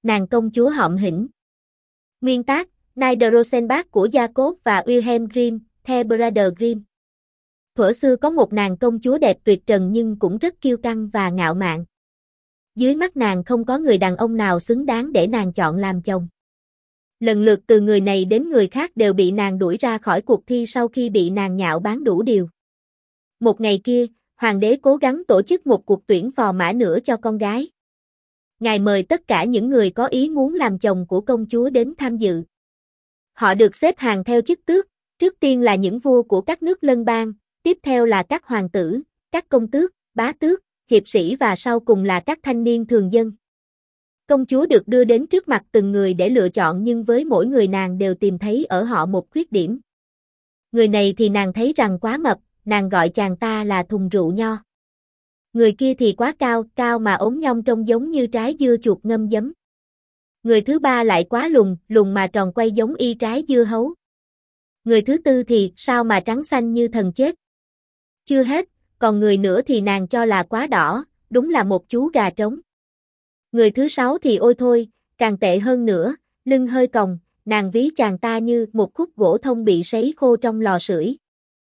Nàng công chúa hõm hỉnh. Nguyên tác, Nigel Rosenbach của Jacob và Wilhelm Grimm, The Brother Grimm. Thuở xưa có một nàng công chúa đẹp tuyệt trần nhưng cũng rất kiêu căng và ngạo mạn. Dưới mắt nàng không có người đàn ông nào xứng đáng để nàng chọn làm chồng. Lần lượt từ người này đến người khác đều bị nàng đuổi ra khỏi cuộc thi sau khi bị nàng nhạo báng đủ điều. Một ngày kia, hoàng đế cố gắng tổ chức một cuộc tuyển phò mã nữa cho con gái. Ngài mời tất cả những người có ý muốn làm chồng của công chúa đến tham dự. Họ được xếp hàng theo chức tước, trước tiên là những vua của các nước lân bang, tiếp theo là các hoàng tử, các công tước, bá tước, hiệp sĩ và sau cùng là các thanh niên thường dân. Công chúa được đưa đến trước mặt từng người để lựa chọn nhưng với mỗi người nàng đều tìm thấy ở họ một khuyết điểm. Người này thì nàng thấy rằng quá mập, nàng gọi chàng ta là thùng rượu nho. Người kia thì quá cao, cao mà ốm nhông trông giống như trái dưa chuột ngâm giấm. Người thứ ba lại quá lùn, lùn mà tròn quay giống y trái dưa hấu. Người thứ tư thì sao mà trắng xanh như thần chết. Chưa hết, còn người nữa thì nàng cho là quá đỏ, đúng là một chú gà trống. Người thứ sáu thì ôi thôi, càng tệ hơn nữa, lưng hơi còng, nàng ví chàng ta như một khúc gỗ thông bị sấy khô trong lò sưởi.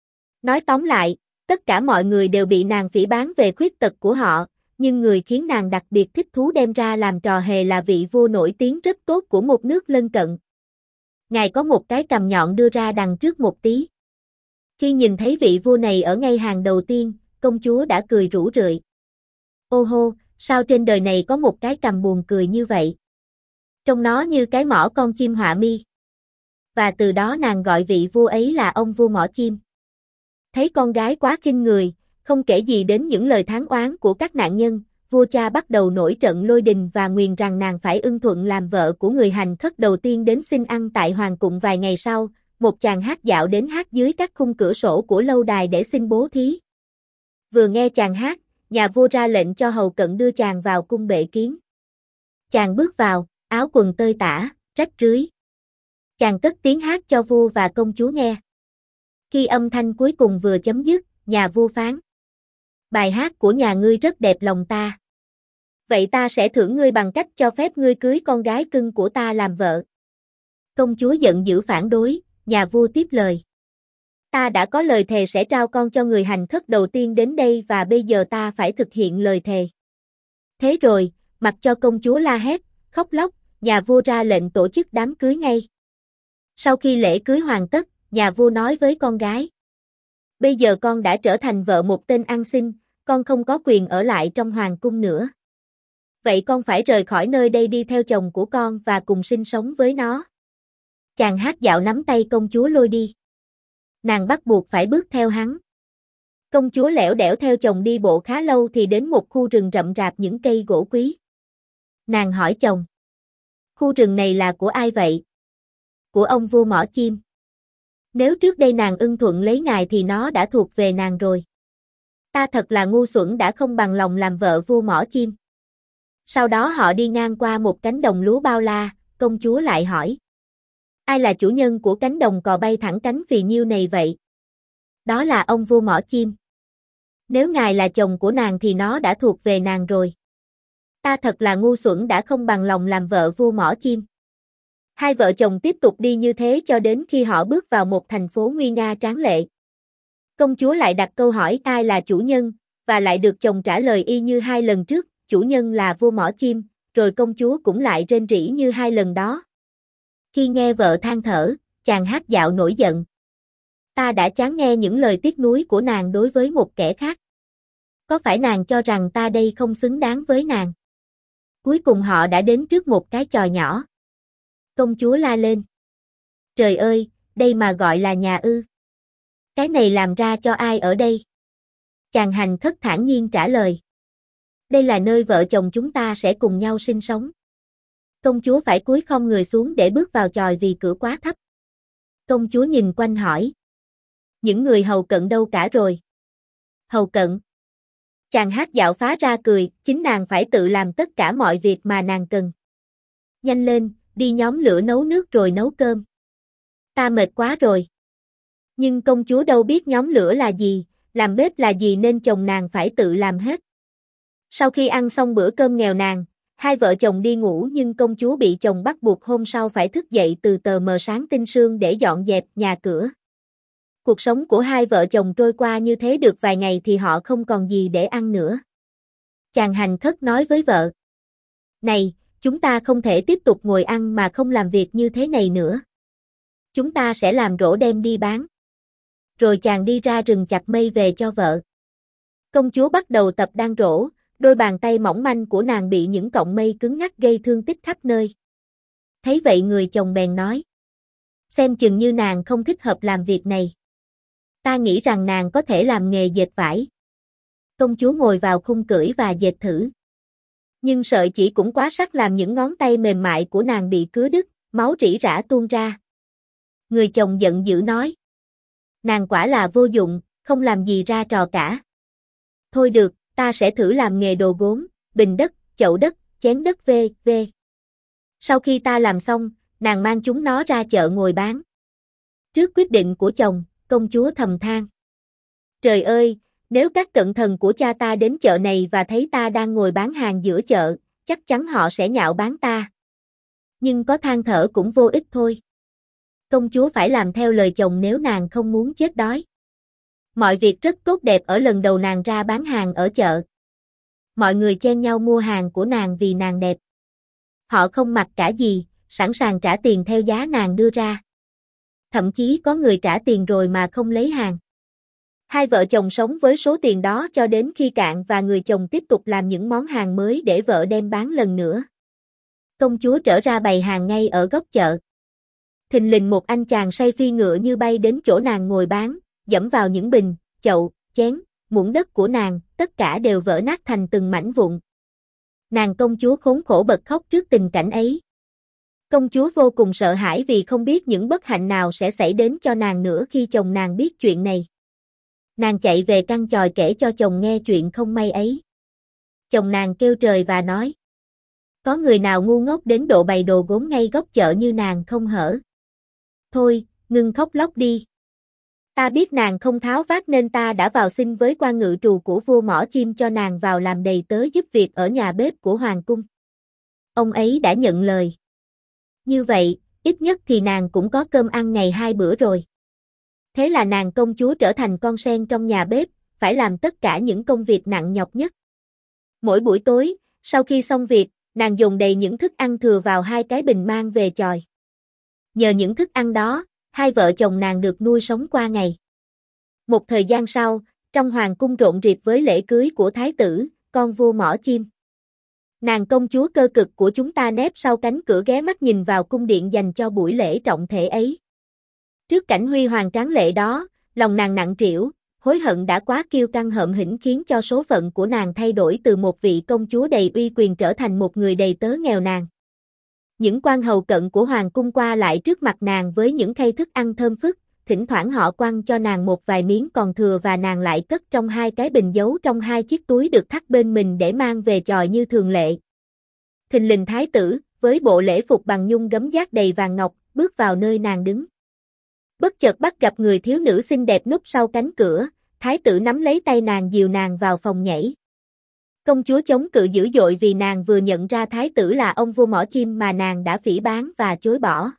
Nói tóm lại, tất cả mọi người đều bị nàng phỉ báng về khuyết tật của họ, nhưng người khiến nàng đặc biệt thích thú đem ra làm trò hề là vị vua nổi tiếng rất tốt của một nước lân cận. Ngài có một cái cằm nhọn đưa ra đằng trước một tí. Khi nhìn thấy vị vua này ở ngay hàng đầu tiên, công chúa đã cười rủ rượi. Ô hô, sao trên đời này có một cái cằm buồn cười như vậy? Trông nó như cái mỏ con chim họa mi. Và từ đó nàng gọi vị vua ấy là ông vua mỏ chim. Thấy con gái quá khinh người, không kể gì đến những lời thán oán của các nạn nhân, vua cha bắt đầu nổi trận lôi đình và nguyền rằng nàng phải ưng thuận làm vợ của người hành khất đầu tiên đến xin ăn tại hoàng cung. Vài ngày sau, một chàng hát dạo đến hát dưới các khung cửa sổ của lâu đài để xin bố thí. Vừa nghe chàng hát, nhà vua ra lệnh cho hầu cận đưa chàng vào cung bệ kiến. Chàng bước vào, áo quần tơi tả, rách rưới. Chàng cất tiếng hát cho vua và công chúa nghe. Khi âm thanh cuối cùng vừa chấm dứt, nhà vua phán: bài hát của nhà ngươi rất đẹp lòng ta. Vậy ta sẽ thưởng ngươi bằng cách cho phép ngươi cưới con gái cưng của ta làm vợ. Công chúa giận dữ phản đối, nhà vua tiếp lời: ta đã có lời thề sẽ trao con cho người hành khất đầu tiên đến đây và bây giờ ta phải thực hiện lời thề. Thế rồi, mặc cho công chúa la hét, khóc lóc, nhà vua ra lệnh tổ chức đám cưới ngay. Sau khi lễ cưới hoàn tất, nhà vua nói với con gái: bây giờ con đã trở thành vợ một tên ăn xin, con không có quyền ở lại trong hoàng cung nữa. Vậy con phải rời khỏi nơi đây đi theo chồng của con và cùng sinh sống với nó. Chàng hát dạo nắm tay công chúa lôi đi. Nàng bắt buộc phải bước theo hắn. Công chúa lẻo đẻo theo chồng đi bộ khá lâu thì đến một khu rừng rậm rạp những cây gỗ quý. Nàng hỏi chồng: khu rừng này là của ai vậy? Của ông vua mỏ chim. Nếu trước đây nàng ưng thuận lấy ngài thì nó đã thuộc về nàng rồi. Ta thật là ngu xuẩn đã không bằng lòng làm vợ vua mỏ chim. Sau đó họ đi ngang qua một cánh đồng lúa bao la, công chúa lại hỏi: ai là chủ nhân của cánh đồng cò bay thẳng cánh phì nhiêu này vậy? Đó là ông vua mỏ chim. Nếu ngài là chồng của nàng thì nó đã thuộc về nàng rồi. Ta thật là ngu xuẩn đã không bằng lòng làm vợ vua mỏ chim. Hai vợ chồng tiếp tục đi như thế cho đến khi họ bước vào một thành phố nguy nga tráng lệ. Công chúa lại đặt câu hỏi ai là chủ nhân, và lại được chồng trả lời y như hai lần trước, chủ nhân là vua mỏ chim, rồi công chúa cũng lại rên rỉ như hai lần đó. Khi nghe vợ than thở, chàng hát dạo nổi giận. Ta đã chán nghe những lời tiếc nuối của nàng đối với một kẻ khác. Có phải nàng cho rằng ta đây không xứng đáng với nàng? Cuối cùng họ đã đến trước một cái chòi nhỏ. Công chúa la lên: trời ơi, đây mà gọi là nhà ư? Cái này làm ra cho ai ở đây? Chàng hành khất thản nhiên trả lời: đây là nơi vợ chồng chúng ta sẽ cùng nhau sinh sống. Công chúa phải cúi khom người xuống để bước vào chòi vì cửa quá thấp. Công chúa nhìn quanh hỏi: những người hầu cận đâu cả rồi? Hầu cận? Chàng hát dạo phá ra cười, chính nàng phải tự làm tất cả mọi việc mà nàng cần. Nhanh lên, đi nhóm lửa nấu nước rồi nấu cơm. Ta mệt quá rồi. Nhưng công chúa đâu biết nhóm lửa là gì, làm bếp là gì nên chồng nàng phải tự làm hết. Sau khi ăn xong bữa cơm nghèo nàn, Hai vợ chồng đi ngủ nhưng công chúa bị chồng bắt buộc hôm sau phải thức dậy từ tờ mờ sáng tinh sương để dọn dẹp nhà cửa. Cuộc sống của hai vợ chồng trôi qua như thế được vài ngày thì họ không còn gì để ăn nữa. Chàng hành khất nói với vợ: "Này, chúng ta không thể tiếp tục ngồi ăn mà không làm việc như thế này nữa. Chúng ta sẽ làm rổ đem đi bán." Rồi chàng đi ra rừng chặt mây về cho vợ. Công chúa bắt đầu tập đan rổ, đôi bàn tay mỏng manh của nàng bị những cọng mây cứng ngắc gây thương tích khắp nơi. Thấy vậy người chồng bèn nói: "Xem chừng như nàng không thích hợp làm việc này. Ta nghĩ rằng nàng có thể làm nghề dệt vải." Công chúa ngồi vào khung cưỡi và dệt thử. Nhưng sợi chỉ cũng quá sắc làm những ngón tay mềm mại của nàng bị cứa đứt, máu rỉ rả tuôn ra. Người chồng giận dữ nói: "Nàng quả là vô dụng, không làm gì ra trò cả. Thôi được, ta sẽ thử làm nghề đồ gốm, bình đất, chậu đất, chén đất v.v. Sau khi ta làm xong, nàng mang chúng nó ra chợ ngồi bán." Trước quyết định của chồng, công chúa thầm than: "Trời ơi, nếu các cận thần của cha ta đến chợ này và thấy ta đang ngồi bán hàng giữa chợ, chắc chắn họ sẽ nhạo báng ta." Nhưng có than thở cũng vô ích thôi. Công chúa phải làm theo lời chồng nếu nàng không muốn chết đói. Mọi việc rất tốt đẹp ở lần đầu nàng ra bán hàng ở chợ. Mọi người chen nhau mua hàng của nàng vì nàng đẹp. Họ không mặc cả gì, sẵn sàng trả tiền theo giá nàng đưa ra. Thậm chí có người trả tiền rồi mà không lấy hàng. Hai vợ chồng sống với số tiền đó cho đến khi cạn và người chồng tiếp tục làm những món hàng mới để vợ đem bán lần nữa. Công chúa trở ra bày hàng ngay ở góc chợ. Thình lình một anh chàng say phi ngựa như bay đến chỗ nàng ngồi bán, dẫm vào những bình, chậu, chén, muỗng đất của nàng, tất cả đều vỡ nát thành từng mảnh vụn. Nàng công chúa khốn khổ bật khóc trước tình cảnh ấy. Công chúa vô cùng sợ hãi vì không biết những bất hạnh nào sẽ xảy đến cho nàng nữa khi chồng nàng biết chuyện này. Nàng chạy về căn chòi kể cho chồng nghe chuyện không may ấy. Chồng nàng kêu trời và nói: "Có người nào ngu ngốc đến độ bày đồ gốm ngay góc chợ như nàng không hở? Thôi, ngưng khóc lóc đi. Ta biết nàng không tháo vát nên ta đã vào xin với quan ngự trù của vua Mỏ Chim cho nàng vào làm đầy tớ giúp việc ở nhà bếp của hoàng cung. Ông ấy đã nhận lời. Như vậy, ít nhất thì nàng cũng có cơm ăn ngày 2 bữa rồi." Thế là nàng công chúa trở thành con sen trong nhà bếp, phải làm tất cả những công việc nặng nhọc nhất. Mỗi buổi tối, sau khi xong việc, nàng dồn đầy những thức ăn thừa vào 2 cái bình mang về chòi. Nhờ những thức ăn đó, hai vợ chồng nàng được nuôi sống qua ngày. Một thời gian sau, trong hoàng cung rộn rịp với lễ cưới của thái tử, con vua Mỏ Chim. Nàng công chúa cơ cực của chúng ta nép sau cánh cửa ghé mắt nhìn vào cung điện dành cho buổi lễ trọng thể ấy. Trước cảnh huy hoàng tráng lệ đó, lòng nàng nặng trĩu, hối hận đã quá kiêu căng hợm hĩnh khiến cho số phận của nàng thay đổi từ một vị công chúa đầy uy quyền trở thành một người đầy tớ nghèo nàn. Những quan hầu cận của hoàng cung qua lại trước mặt nàng với những khay thức ăn thơm phức, thỉnh thoảng họ quăng cho nàng một vài miếng còn thừa và nàng lại cất trong 2 cái bình giấu trong 2 chiếc túi được thắt bên mình để mang về chòi như thường lệ. Thình lình thái tử, với bộ lễ phục bằng nhung gấm vác đầy vàng ngọc, bước vào nơi nàng đứng. Bất chợt bắt gặp người thiếu nữ xinh đẹp núp sau cánh cửa, thái tử nắm lấy tay nàng dìu nàng vào phòng nhảy. Công chúa chống cự dữ dội vì nàng vừa nhận ra thái tử là ông vua Mỏ Chim mà nàng đã phỉ báng và chối bỏ.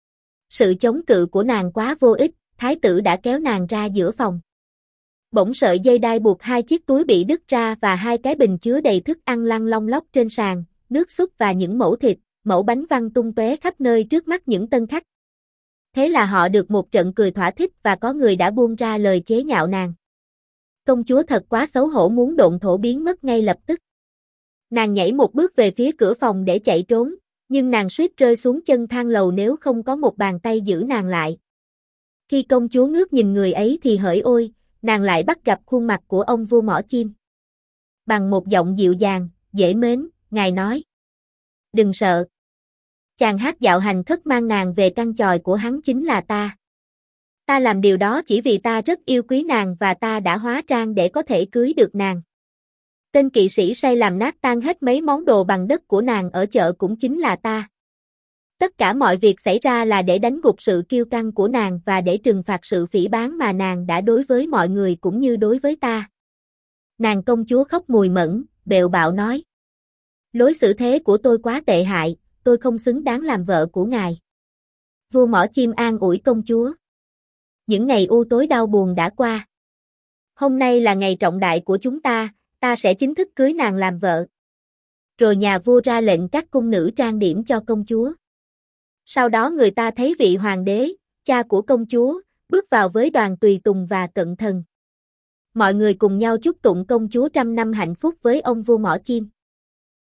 Sự chống cự của nàng quá vô ích, thái tử đã kéo nàng ra giữa phòng. Bỗng sợi dây đai buộc 2 chiếc túi bị đứt ra và 2 cái bình chứa đầy thức ăn lăn long lóc trên sàn, nước súp và những mẩu thịt, mẩu bánh văng tung tóe khắp nơi trước mắt những tân khách. Thế là họ được một trận cười thỏa thích và có người đã buông ra lời chế nhạo nàng. Công chúa thật quá xấu hổ muốn độn thổ biến mất ngay lập tức. Nàng nhảy một bước về phía cửa phòng để chạy trốn, nhưng nàng suýt rơi xuống chân thang lầu nếu không có một bàn tay giữ nàng lại. Khi công chúa ngước nhìn người ấy thì hỡi ôi, nàng lại bắt gặp khuôn mặt của ông vua Mỏ Chim. Bằng một giọng dịu dàng, dễ mến, ngài nói: "Đừng sợ. Chàng hát dạo hành khất mang nàng về căn chòi của hắn chính là ta. Ta làm điều đó chỉ vì ta rất yêu quý nàng và ta đã hóa trang để có thể cưới được nàng. Tên kỵ sĩ say làm nát tan hết mấy món đồ bằng đất của nàng ở chợ cũng chính là ta. Tất cả mọi việc xảy ra là để đánh gục sự kiêu căng của nàng và để trừng phạt sự phỉ báng mà nàng đã đối với mọi người cũng như đối với ta." Nàng công chúa khóc mùi mẫn, bệu bạo nói: Lối xử thế của tôi quá tệ hại, tôi không xứng đáng làm vợ của ngài. Vua Mỏ Chim an ủi công chúa. Những ngày u tối đau buồn đã qua. Hôm nay là ngày trọng đại của chúng ta sẽ chính thức cưới nàng làm vợ. Rồi nhà vua ra lệnh các cung nữ trang điểm cho công chúa. Sau đó người ta thấy vị hoàng đế, cha của công chúa, bước vào với đoàn tùy tùng và cận thần. Mọi người cùng nhau chúc tụng công chúa trăm năm hạnh phúc với ông vua Mỏ Chim.